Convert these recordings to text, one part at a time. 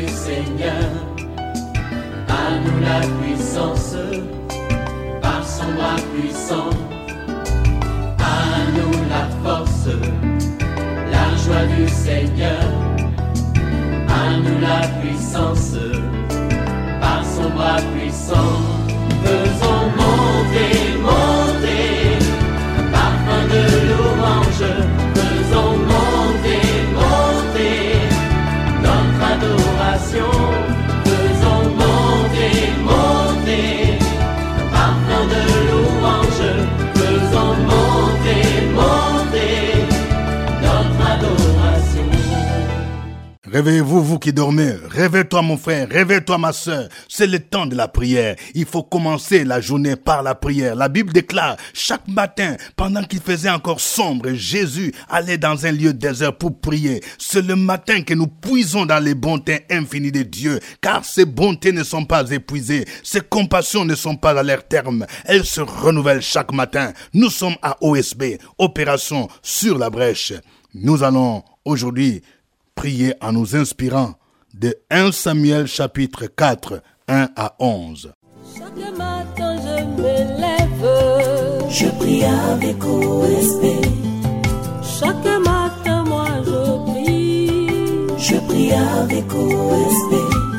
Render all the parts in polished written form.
du Seigneur. À nous la puissance, par son bras puissant. À nous la force, la joie du Seigneur. À nous la puissance, par son bras puissant. Faisons monter, monter, un parfum de louange. Faisons monter, monter, notre adoration. Faisons monter, monter, un parfum de louange. Faisons monter, monter, notre adoration. Réveillez-vous, vous qui dormez. Réveille-toi, mon frère. Réveille-toi, ma sœur. C'est le temps de la prière. Il faut commencer la journée par la prière. La Bible déclare, chaque matin, pendant qu'il faisait encore sombre, Jésus allait dans un lieu désert pour prier. C'est le matin que nous puisons dans les bontés infinies de Dieu, car ses bontés ne sont pas épuisées. Ses compassions ne sont pas à leur terme. Elles se renouvellent chaque matin. Nous sommes à OSB, Opération sur la brèche. Nous allons aujourd'hui prier en nous inspirant de 1 Samuel chapitre 4, 1 à 11. Chaque matin je me lève, je prie avec OSB. Chaque matin moi je prie avec OSB.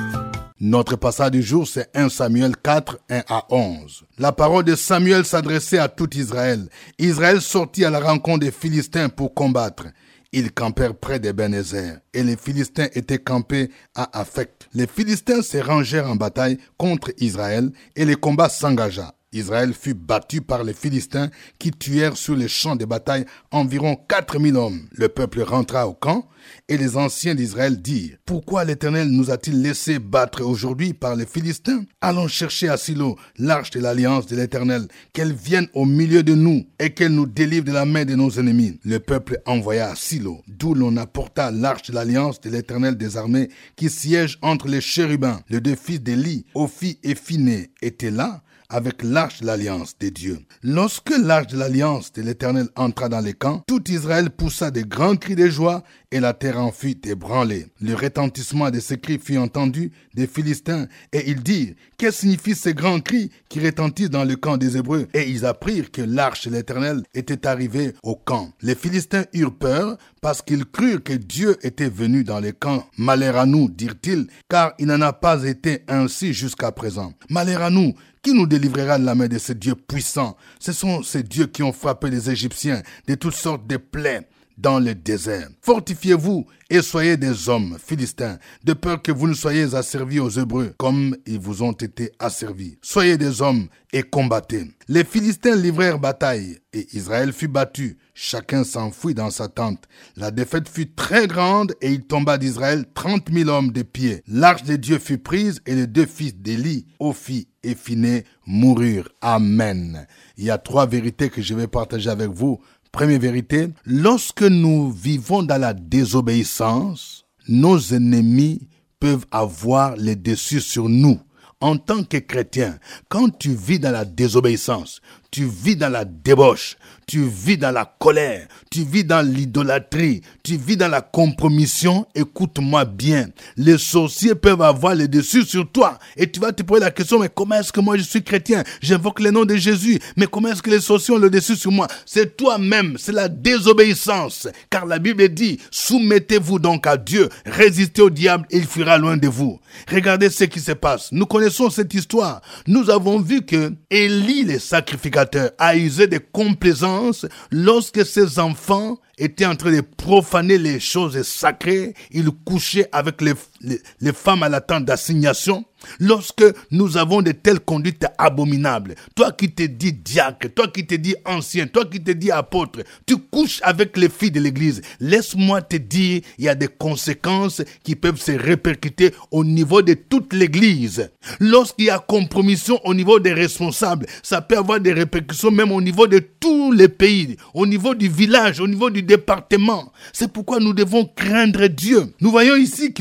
Notre passage du jour, c'est 1 Samuel 4, 1 à 11. La parole de Samuel s'adressait à tout Israël. Israël sortit à la rencontre des Philistins pour combattre. Ils campèrent près d'Ebenezer, et les Philistins étaient campés à Aphek. Les Philistins se rangèrent en bataille contre Israël, et le combat s'engagea. Israël fut battu par les Philistins qui tuèrent sur les champs de bataille environ 4000 hommes. Le peuple rentra au camp et les anciens d'Israël dirent « Pourquoi l'Éternel nous a-t-il laissé battre aujourd'hui par les Philistins? Allons chercher à Silo l'arche de l'alliance de l'Éternel, qu'elle vienne au milieu de nous et qu'elle nous délivre de la main de nos ennemis. » Le peuple envoya à Silo, d'où l'on apporta l'arche de l'alliance de l'Éternel des armées qui siège entre les chérubins. Les deux fils d'Élie, Ophi et Phiné, étaient là avec l'arche de l'alliance de Dieu. Lorsque l'arche de l'alliance de l'Éternel entra dans les camps, tout Israël poussa de grands cris de joie et la terre en fut ébranlée. Le retentissement de ces cris fut entendu des Philistins et ils dirent « Que signifient ces grands cris qui retentissent dans le camp des Hébreux ?» Et ils apprirent que l'arche de l'Éternel était arrivée au camp. Les Philistins eurent peur parce qu'ils crurent que Dieu était venu dans les camps. « Malheur à nous, dirent-ils, car il n'en a pas été ainsi jusqu'à présent. Malheur à nous, qui nous délivrera de la main de ces dieux puissants? Ce sont ces dieux qui ont frappé les Égyptiens de toutes sortes de plaies dans le désert. Fortifiez-vous et soyez des hommes, Philistins, de peur que vous ne soyez asservis aux Hébreux, comme ils vous ont été asservis. Soyez des hommes et combattez. Les Philistins livrèrent bataille, et Israël fut battu. Chacun s'enfuit dans sa tente. La défaite fut très grande, et il tomba d'Israël 30 000 hommes de pied. L'arche de Dieu fut prise, et les deux fils d'Élie, Ophi et Phiné, moururent. Amen. Il y a 3 vérités que je vais partager avec vous. Première vérité, lorsque nous vivons dans la désobéissance, nos ennemis peuvent avoir le dessus sur nous. En tant que chrétien, quand tu vis dans la désobéissance, tu vis dans la débauche, tu vis dans la colère, tu vis dans l'idolâtrie, tu vis dans la compromission, écoute-moi bien. Les sorciers peuvent avoir le dessus sur toi et tu vas te poser la question, mais comment est-ce que moi je suis chrétien? J'invoque le nom de Jésus, mais comment est-ce que les sorciers ont le dessus sur moi? C'est toi-même, c'est la désobéissance. Car la Bible dit, soumettez-vous donc à Dieu, résistez au diable et il fuira loin de vous. Regardez ce qui se passe. Nous connaissons cette histoire. Nous avons vu que Élie, le sacrificateur, a usé de complaisance lorsque ses enfants étaient en train de profaner les choses sacrées. Il couchait avec les femmes à la tente d'assignation. Lorsque nous avons de telles conduites abominables, toi qui te dis diacre, toi qui te dis ancien, toi qui te dis apôtre, tu couches avec les filles de l'église. Laisse-moi te dire, il y a des conséquences qui peuvent se répercuter au niveau de toute l'église. Lorsqu'il y a compromission au niveau des responsables, ça peut avoir des répercussions même au niveau de tous les pays, au niveau du village, au niveau du département. C'est pourquoi nous devons craindre Dieu. Nous voyons ici qu'il y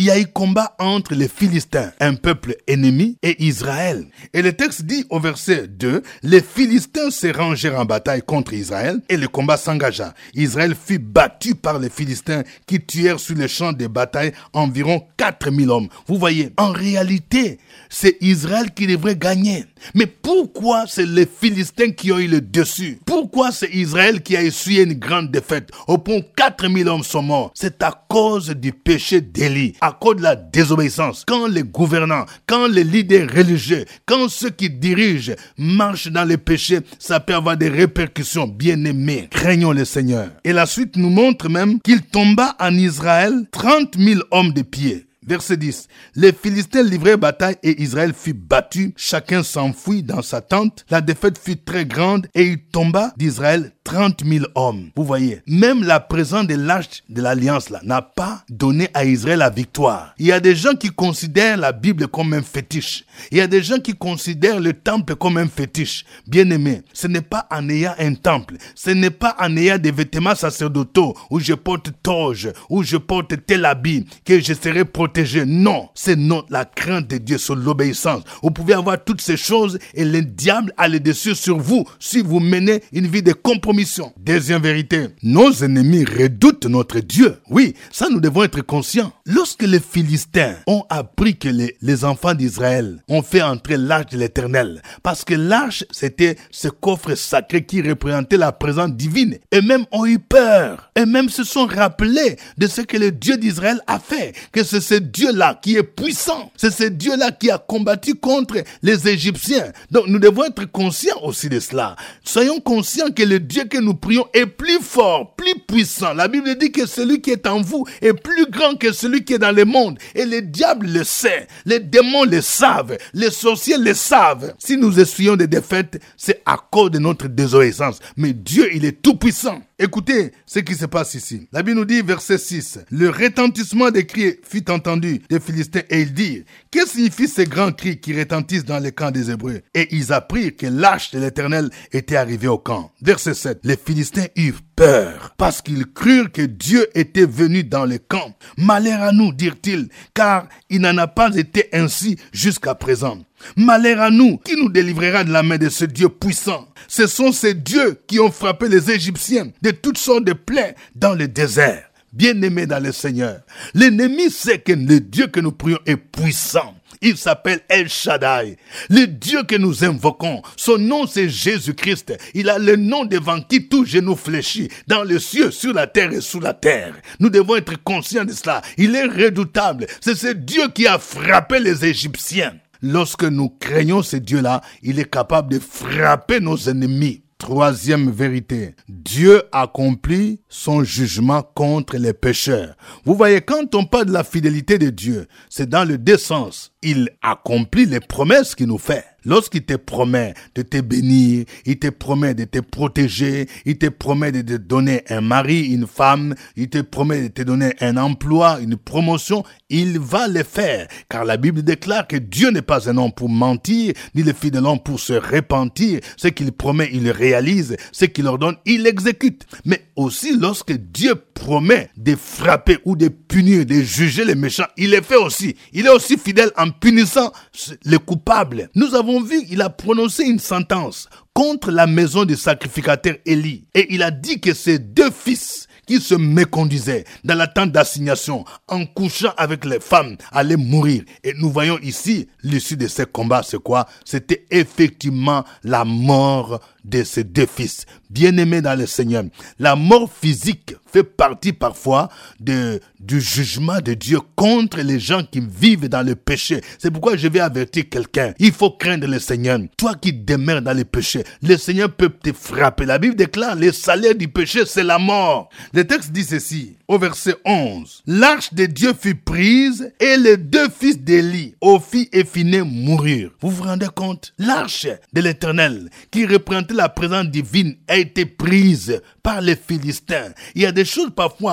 y a eu combat entre les Philistins, un peuple ennemi, et Israël. Et le texte dit au verset 2, les Philistins se rangèrent en bataille contre Israël et le combat s'engagea. Israël fut battu par les Philistins qui tuèrent sur les champs de bataille environ 4000 hommes. Vous voyez, en réalité, c'est Israël qui devrait gagner. Mais pourquoi c'est les Philistins qui ont eu le dessus? Pourquoi c'est Israël qui a essuyé une grande défaite? Au point 4000 hommes sont morts. C'est à cause du péché d'Élie, à cause de la désobéissance. Quand les gouvernants, quand les leaders religieux, quand ceux qui dirigent marchent dans le péché, ça peut avoir des répercussions. Bien-aimés, craignons le Seigneur. Et la suite nous montre même qu'il tomba en Israël 30 000 hommes de pied. Verset 10. Les Philistins livrèrent bataille et Israël fut battu. Chacun s'enfuit dans sa tente. La défaite fut très grande et il tomba d'Israël 30 000 hommes. Vous voyez, même la présence de l'arche de l'alliance là n'a pas donné à Israël la victoire. Il y a des gens qui considèrent la Bible comme un fétiche. Il y a des gens qui considèrent le temple comme un fétiche. Bien-aimé, ce n'est pas en ayant un temple, ce n'est pas en ayant des vêtements sacerdotaux où je porte toge, où je porte tel habit que je serai protégé. Non, c'est non, la crainte de Dieu, sur l'obéissance. Vous pouvez avoir toutes ces choses et le diable a le dessus sur vous si vous menez une vie de compromission. Deuxième vérité, nos ennemis redoutent notre Dieu. Oui, ça nous devons être conscients. Lorsque les Philistins ont appris que les enfants d'Israël ont fait entrer l'arche de l'Éternel, parce que l'arche, c'était ce coffre sacré qui représentait la présence divine, eux-mêmes ont eu peur. Eux-mêmes se sont rappelés de ce que le Dieu d'Israël a fait, que c'est ce Dieu-là qui est puissant. C'est ce Dieu-là qui a combattu contre les Égyptiens. Donc nous devons être conscients aussi de cela. Soyons conscients que le Dieu que nous prions est plus fort, plus puissant. La Bible dit que celui qui est en vous est plus grand que celui qui est dans le monde. Et le diable le sait. Les démons le savent. Les sorciers le savent. Si nous essuyons des défaites, c'est à cause de notre désobéissance. Mais Dieu, il est tout puissant. Écoutez ce qui se passe ici. La Bible nous dit, verset 6, « Le retentissement des cris fut entendu des Philistins et ils dirent, « Que signifient ces grands cris qui retentissent dans les camps des Hébreux ?» Et ils apprirent que l'arche de l'Éternel était arrivée au camp. Verset 7, « Les Philistins eurent peur parce qu'ils crurent que Dieu était venu dans le camp. Malheur à nous, dirent-ils, car il n'en a pas été ainsi jusqu'à présent. Malheur à nous, qui nous délivrera de la main de ce Dieu puissant? Ce sont ces dieux qui ont frappé les Égyptiens de toutes sortes de plaies dans le désert. Bien-aimés dans le Seigneur, l'ennemi sait que le Dieu que nous prions est puissant. Il s'appelle El Shaddai. Le Dieu que nous invoquons, son nom c'est Jésus-Christ. Il a le nom devant qui tout genou fléchit, dans les cieux, sur la terre et sous la terre. Nous devons être conscients de cela. Il est redoutable. C'est ce Dieu qui a frappé les Égyptiens. Lorsque nous craignons ce Dieu-là, il est capable de frapper nos ennemis. Troisième vérité, Dieu accomplit son jugement contre les pécheurs. Vous voyez, quand on parle de la fidélité de Dieu, c'est dans le deux sens. Il accomplit les promesses qu'il nous fait. Lorsqu'il te promet de te bénir, il te promet de te protéger, il te promet de te donner un mari, une femme, il te promet de te donner un emploi, une promotion, il va le faire. Car la Bible déclare que Dieu n'est pas un homme pour mentir, ni le fils de l'homme pour se repentir. Ce qu'il promet, il le réalise. Ce qu'il ordonne, il exécute. Mais aussi, lorsque Dieu promet de frapper ou de punir, de juger les méchants, il le fait aussi. Il est aussi fidèle en punissant les coupables. Nous avons vu, il a prononcé une sentence contre la maison du sacrificateur Élie. Et il a dit que ses deux fils qui se méconduisaient dans la tente d'assignation, en couchant avec les femmes, allaient mourir. Et nous voyons ici, l'issue de ces combats, c'est quoi? C'était effectivement la mort de ces deux fils. Bien-aimés dans le Seigneur, la mort physique fait partie parfois du jugement de Dieu contre les gens qui vivent dans le péché. C'est pourquoi je vais avertir quelqu'un. Il faut craindre le Seigneur. Toi qui demeures dans le péché, le Seigneur peut te frapper. La Bible déclare, le salaire du péché, c'est la mort. Le texte dit ceci, au verset 11. L'arche de Dieu fut prise et les deux fils d'Élie, Ophni et Phiné, moururent. Vous vous rendez compte? L'arche de l'Éternel, qui représentait la présence divine, a été prise par les Philistins. Il y a des choses parfois,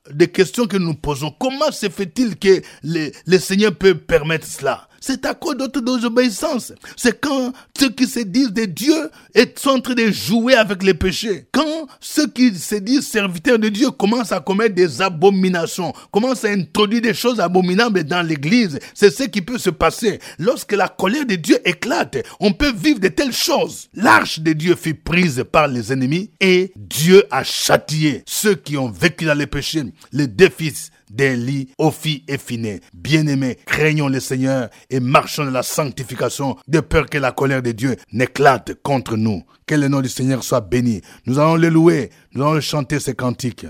des questions que nous posons. Comment se fait-il que le Seigneur peut permettre cela? C'est à cause d'autres désobéissances. C'est quand ceux qui se disent des dieux sont en train de jouer avec les péchés. Quand ceux qui se disent serviteurs de Dieu commencent à commettre des abominations, commencent à introduire des choses abominables dans l'église, c'est ce qui peut se passer. Lorsque la colère de Dieu éclate, on peut vivre de telles choses. L'arche de Dieu fut prise par les ennemis et Dieu a châtié ceux qui ont vécu dans les péchés, les deux fils d'Élie, Ophni et Phiné. Bien-aimés, craignons le Seigneur et marchons dans la sanctification de peur que la colère de Dieu n'éclate contre nous. Que le nom du Seigneur soit béni. Nous allons le louer, nous allons chanter ces cantiques.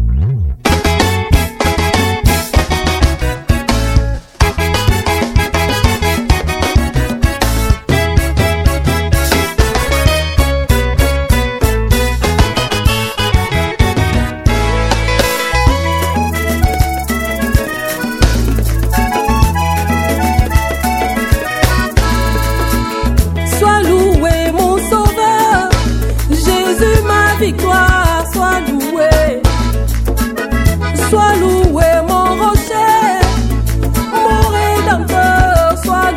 Victoire, sois loué, mon rocher, mon rédempteur, sois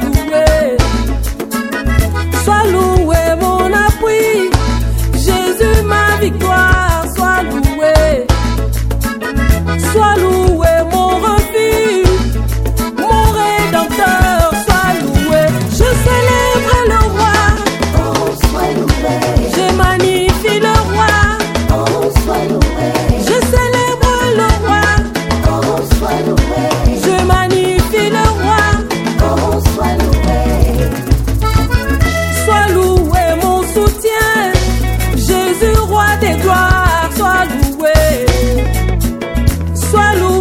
loué, mon appui, Jésus ma victoire, sois loué, mon refuge, mon rédempteur, sois loué, je célèbre le roi, Oh, sois loué. je magnifie le roi. Oh, sois loué. Je célèbre le roi, Oh, sois loué. je magnifie le roi, Oh, sois loué. sois loué mon soutien, Jésus roi des gloires, sois loué,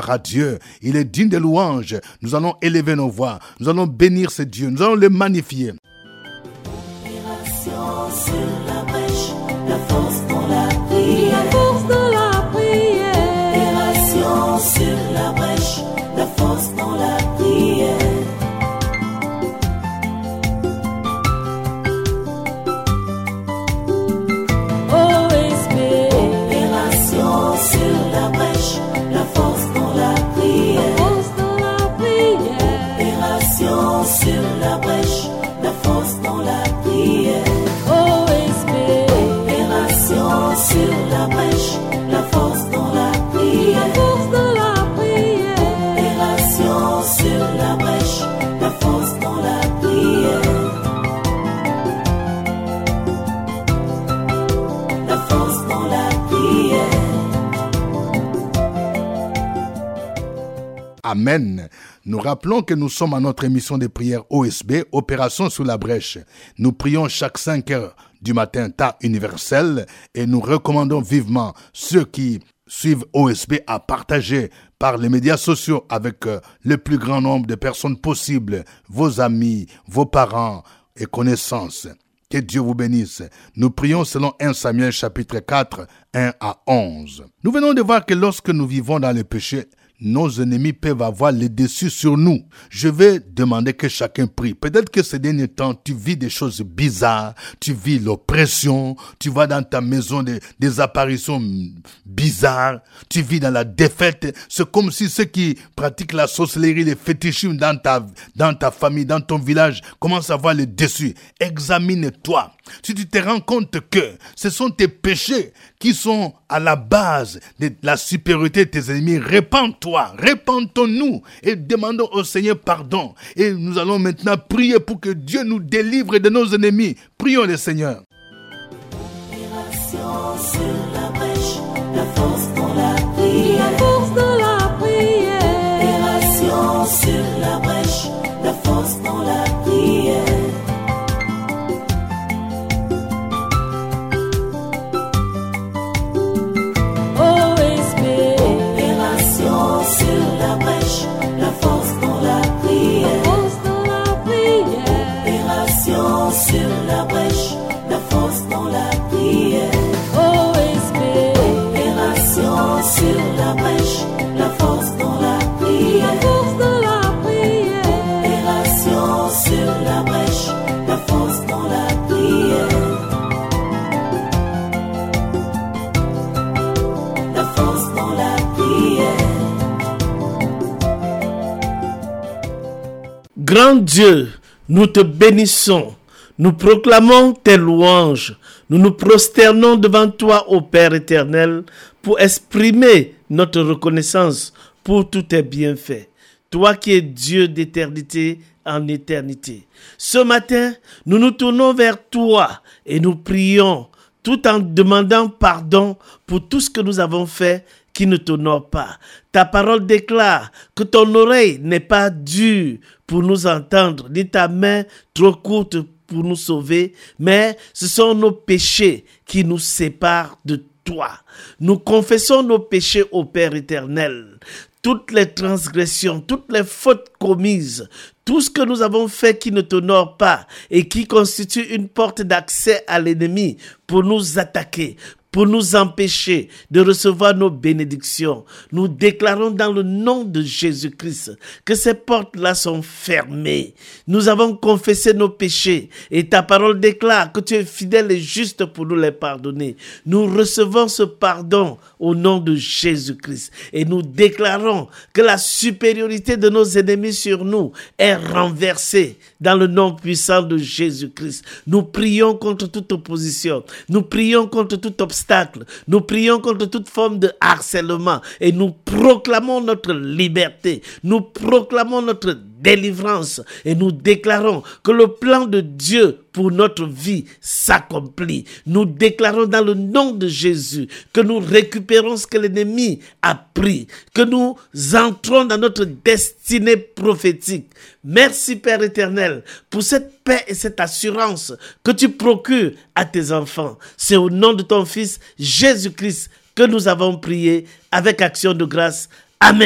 Gloire à Dieu. Il est digne de louange. Nous allons élever nos voix. Nous allons bénir ce Dieu. Nous allons le magnifier. Opération sur la brèche, la force dans la prière. La force dans la prière. Opération sur la brèche, la force dans la prière. OSB. Opération sur la brèche, la force dans la prière. Force dans la prière. Opération sur la brèche, la force dans la prière. OSB. Opération sur la brèche, la force dans la La prière. force dans la prière. Opération sur la brèche, la force dans la prière. La force dans la prière. Amen. Nous rappelons que nous sommes à notre émission de prière OSB, Opération sous la brèche. Nous prions chaque 5 heures du matin, temps universel, et nous recommandons vivement ceux qui suivent OSB à partager par les médias sociaux avec le plus grand nombre de personnes possible, vos amis, vos parents et connaissances. Que Dieu vous bénisse. Nous prions selon 1 Samuel chapitre 4, 1 à 11. Nous venons de voir que lorsque nous vivons dans le péché, nos ennemis peuvent avoir le dessus sur nous. Je vais demander que chacun prie. Peut-être que ces derniers temps, tu vis des choses bizarres, tu vis l'oppression, tu vois dans ta maison des apparitions bizarres, tu vis dans la défaite. C'est comme si ceux qui pratiquent la sorcellerie, les fétichismes dans ta famille, dans ton village, commencent à avoir le dessus. Examine-toi. Si tu te rends compte que ce sont tes péchés qui sont à la base de la supériorité de tes ennemis, répands-toi, répandons-nous et demandons au Seigneur pardon. Et nous allons maintenant prier pour que Dieu nous délivre de nos ennemis. Prions le Seigneur. Opération sur la brèche, la force dans la prière. La force dans la prière. Opération sur la brèche, la force dans la prière. OSB. Opération sur la brèche, la force dans la La prière. force dans la prière. Opération sur la brèche, la force dans la prière. OSB. Opération sur la brèche, la force dans la La prière. force dans la prière. Opération sur la brèche, la force dans la prière. La force dans la prière. Grand Dieu, nous te bénissons, nous proclamons tes louanges, nous nous prosternons devant toi, ô Père éternel, pour exprimer notre reconnaissance pour tous tes bienfaits. Toi qui es Dieu d'éternité en éternité. Ce matin, nous nous tournons vers toi et nous prions tout en demandant pardon pour tout ce que nous avons fait qui ne t'honore pas. Ta parole déclare que ton oreille n'est pas dure pour nous entendre, ni ta main trop courte pour nous sauver, mais ce sont nos péchés qui nous séparent de toi. Nous confessons nos péchés au Père éternel. Toutes les transgressions, toutes les fautes commises, tout ce que nous avons fait qui ne t'honore pas et qui constitue une porte d'accès à l'ennemi pour nous attaquer, pour nous empêcher de recevoir nos bénédictions. Nous déclarons dans le nom de Jésus-Christ que ces portes-là sont fermées. Nous avons confessé nos péchés et ta parole déclare que tu es fidèle et juste pour nous les pardonner. Nous recevons ce pardon au nom de Jésus-Christ et nous déclarons que la supériorité de nos ennemis sur nous est renversée dans le nom puissant de Jésus-Christ. Nous prions contre toute opposition. Nous prions contre tout obstacle. Nous prions contre toute forme de harcèlement et nous proclamons notre liberté. Nous proclamons notre délivrance et nous déclarons que le plan de Dieu pour notre vie s'accomplit. Nous déclarons dans le nom de Jésus que nous récupérons ce que l'ennemi a pris, que nous entrons dans notre destinée prophétique. Merci Père éternel pour cette paix et cette assurance que tu procures à tes enfants. C'est au nom de ton Fils Jésus-Christ que nous avons prié avec action de grâce. Amen.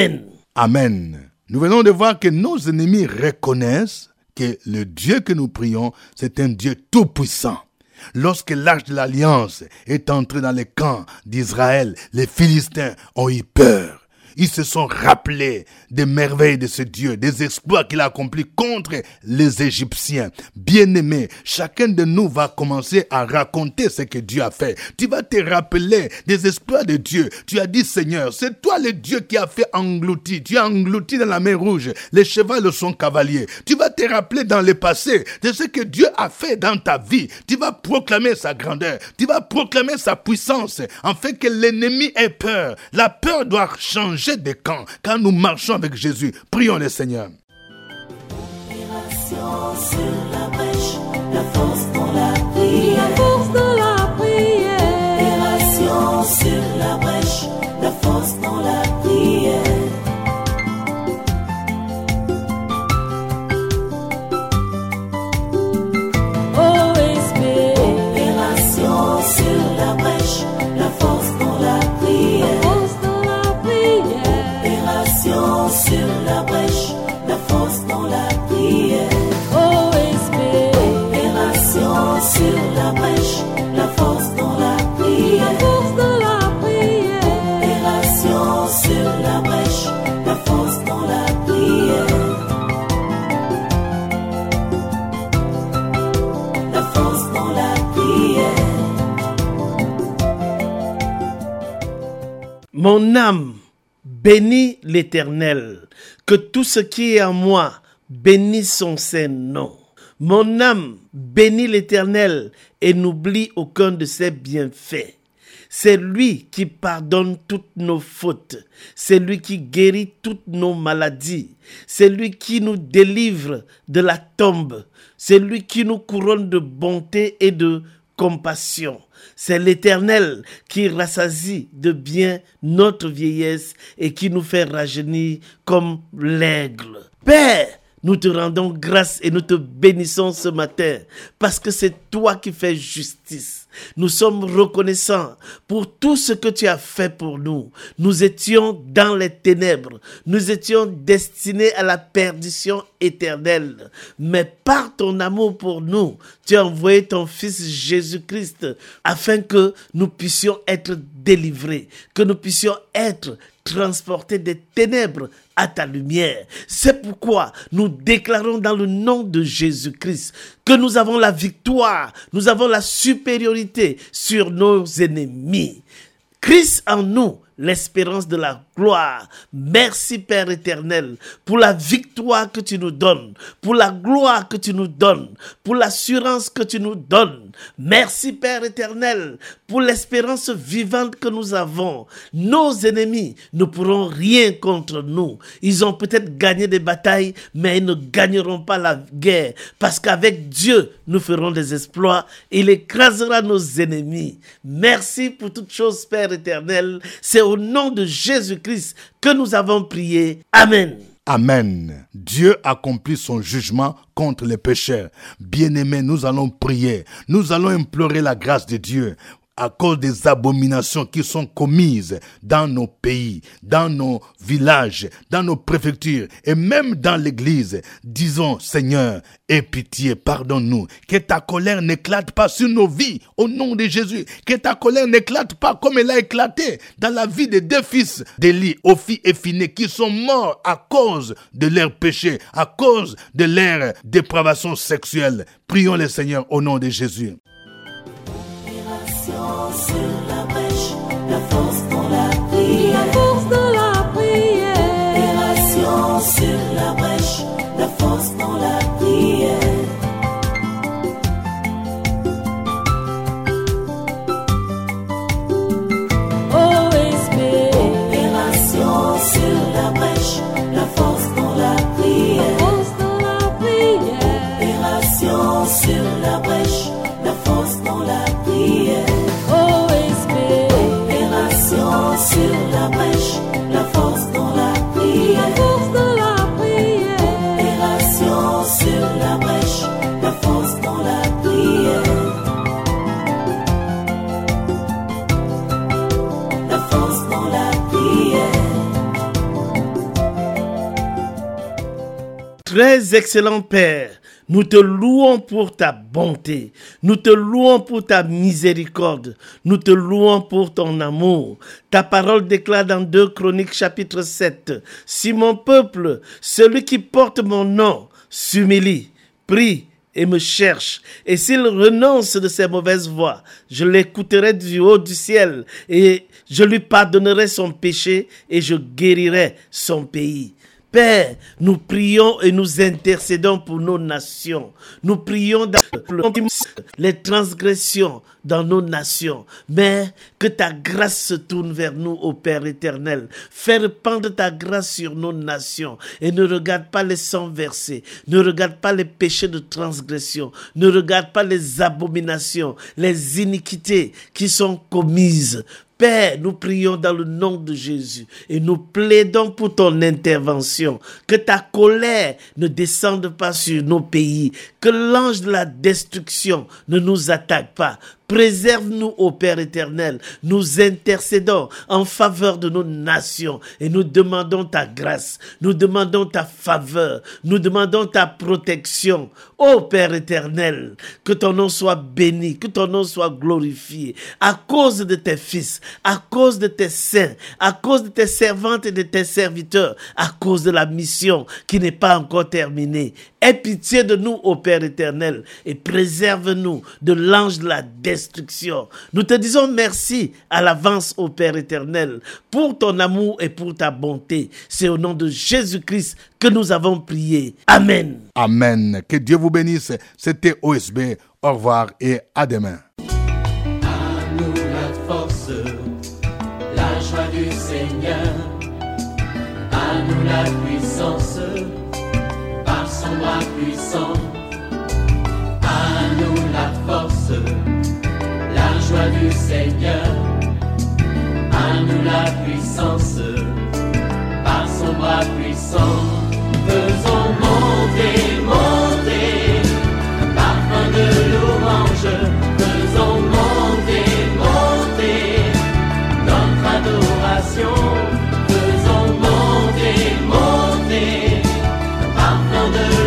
Amen. Nous venons de voir que nos ennemis reconnaissent que le Dieu que nous prions, c'est un Dieu tout-puissant. Lorsque l'arche de l'Alliance est entrée dans les camps d'Israël, les Philistins ont eu peur. Ils se sont rappelés des merveilles de ce Dieu, des exploits qu'il a accomplis contre les Égyptiens. Bien-aimés, chacun de nous va commencer à raconter ce que Dieu a fait. Tu vas te rappeler des exploits de Dieu. Tu as dit, Seigneur, c'est toi le Dieu qui a fait engloutir. Tu as englouti dans la mer Rouge les chevaux de son cavalier. Tu vas te rappeler dans le passé de ce que Dieu a fait dans ta vie. Tu vas proclamer sa grandeur. Tu vas proclamer sa puissance, afin que l'ennemi ait peur. La peur doit changer de camp quand nous marchons avec Jésus. Prions le Seigneur. Opération sur la brèche, la force dans la prière. La force de la prière. Opération sur la brèche, la force dans la prière. OSB. Opération sur la brèche, la force dans la prière. Force de la prière. Opération sur la brèche, la force dans la prière. OSB. Opération sur la brèche, la force dans la La prière. force de la prière. Opération sur la brèche, la force dans la prière. La force dans la prière. Mon âme bénit l'Éternel, que tout ce qui est en moi bénisse son saint nom. Mon âme bénit l'Éternel et n'oublie aucun de ses bienfaits. C'est lui qui pardonne toutes nos fautes. C'est lui qui guérit toutes nos maladies. C'est lui qui nous délivre de la tombe. C'est lui qui nous couronne de bonté et de compassion. C'est l'Éternel qui rassasie de bien notre vieillesse et qui nous fait rajeunir comme l'aigle. Père, nous te rendons grâce et nous te bénissons ce matin parce que c'est toi qui fais justice. Nous sommes reconnaissants pour tout ce que tu as fait pour nous. Nous étions dans les ténèbres. Nous étions destinés à la perdition éternelle. Mais par ton amour pour nous, tu as envoyé ton Fils Jésus-Christ afin que nous puissions être délivrés, que nous puissions être transportés des ténèbres à ta lumière. C'est pourquoi nous déclarons dans le nom de Jésus-Christ que nous avons la victoire, nous avons la supériorité sur nos ennemis. Christ en nous, l'espérance de la gloire. Merci Père éternel pour la victoire que tu nous donnes, pour la gloire que tu nous donnes, pour l'assurance que tu nous donnes. Merci Père éternel pour l'espérance vivante que nous avons. Nos ennemis ne pourront rien contre nous. Ils ont peut-être gagné des batailles, mais ils ne gagneront pas la guerre parce qu'avec Dieu, nous ferons des exploits. Il écrasera nos ennemis. Merci pour toutes choses Père éternel. C'est au nom de Jésus-Christ que nous avons prié. Amen. Amen. Dieu accomplit son jugement contre les pécheurs. Bien-aimés, nous allons prier. Nous allons implorer la grâce de Dieu à cause des abominations qui sont commises dans nos pays, dans nos villages, dans nos préfectures et même dans l'église. Disons, Seigneur, aie pitié, pardonne-nous. Que ta colère n'éclate pas sur nos vies, au nom de Jésus. Que ta colère n'éclate pas comme elle a éclaté dans la vie des deux fils d'Élie, Ophni et Phinéas, qui sont morts à cause de leurs péchés, à cause de leur dépravation sexuelle. Prions le Seigneur au nom de Jésus. Sur la brèche, la force dans la prière. La force de la prière. Opération sur la brèche, la force dans la prière. OSB. Opération sur la brèche, la force dans la prière. Force de la prière. Opération sur la brèche, la force dans la prière. OSB. Opération sur la brèche, la force dans la La prière. force de la prière. Opération Très excellent Père, nous te louons pour ta bonté, nous te louons pour ta miséricorde, nous te louons pour ton amour. Ta parole déclare dans 2 Chroniques chapitre 7, « Si mon peuple, celui qui porte mon nom, s'humilie, prie et me cherche, et s'il renonce de ses mauvaises voies, je l'écouterai du haut du ciel, et je lui pardonnerai son péché, et je guérirai son pays. » Père, nous prions et nous intercédons pour nos nations. Nous prions dans les transgressions dans nos nations. Mais que ta grâce se tourne vers nous, ô Père éternel. Fais répandre ta grâce sur nos nations et ne regarde pas les sangs versés. Ne regarde pas les péchés de transgression. Ne regarde pas les abominations, les iniquités qui sont commises. Père, nous prions dans le nom de Jésus et nous plaidons pour ton intervention. Que ta colère ne descende pas sur nos pays. Que l'ange de la destruction ne nous attaque pas. Préserve-nous, ô Père éternel. Nous intercédons en faveur de nos nations et nous demandons ta grâce. Nous demandons ta faveur. Nous demandons ta protection. Ô Père éternel, que ton nom soit béni, que ton nom soit glorifié. À cause de tes fils, à cause de tes saints, à cause de tes servantes et de tes serviteurs, à cause de la mission qui n'est pas encore terminée. Aie pitié de nous, ô Père éternel, et préserve-nous de l'ange de la destruction. Nous te disons merci à l'avance, ô Père éternel, pour ton amour et pour ta bonté. C'est au nom de Jésus-Christ que nous avons prié. Amen. Amen. Que Dieu vous bénisse. C'était OSB. Au revoir et à demain. À nous la force, la joie du Seigneur. À nous la puissance, par son bras puissant. À nous la force, la joie du Seigneur. À nous la puissance, par son bras puissant. Faisons monter, monter, parfum de louange. Faisons monter, monter, notre adoration. Faisons monter, monter, parfum de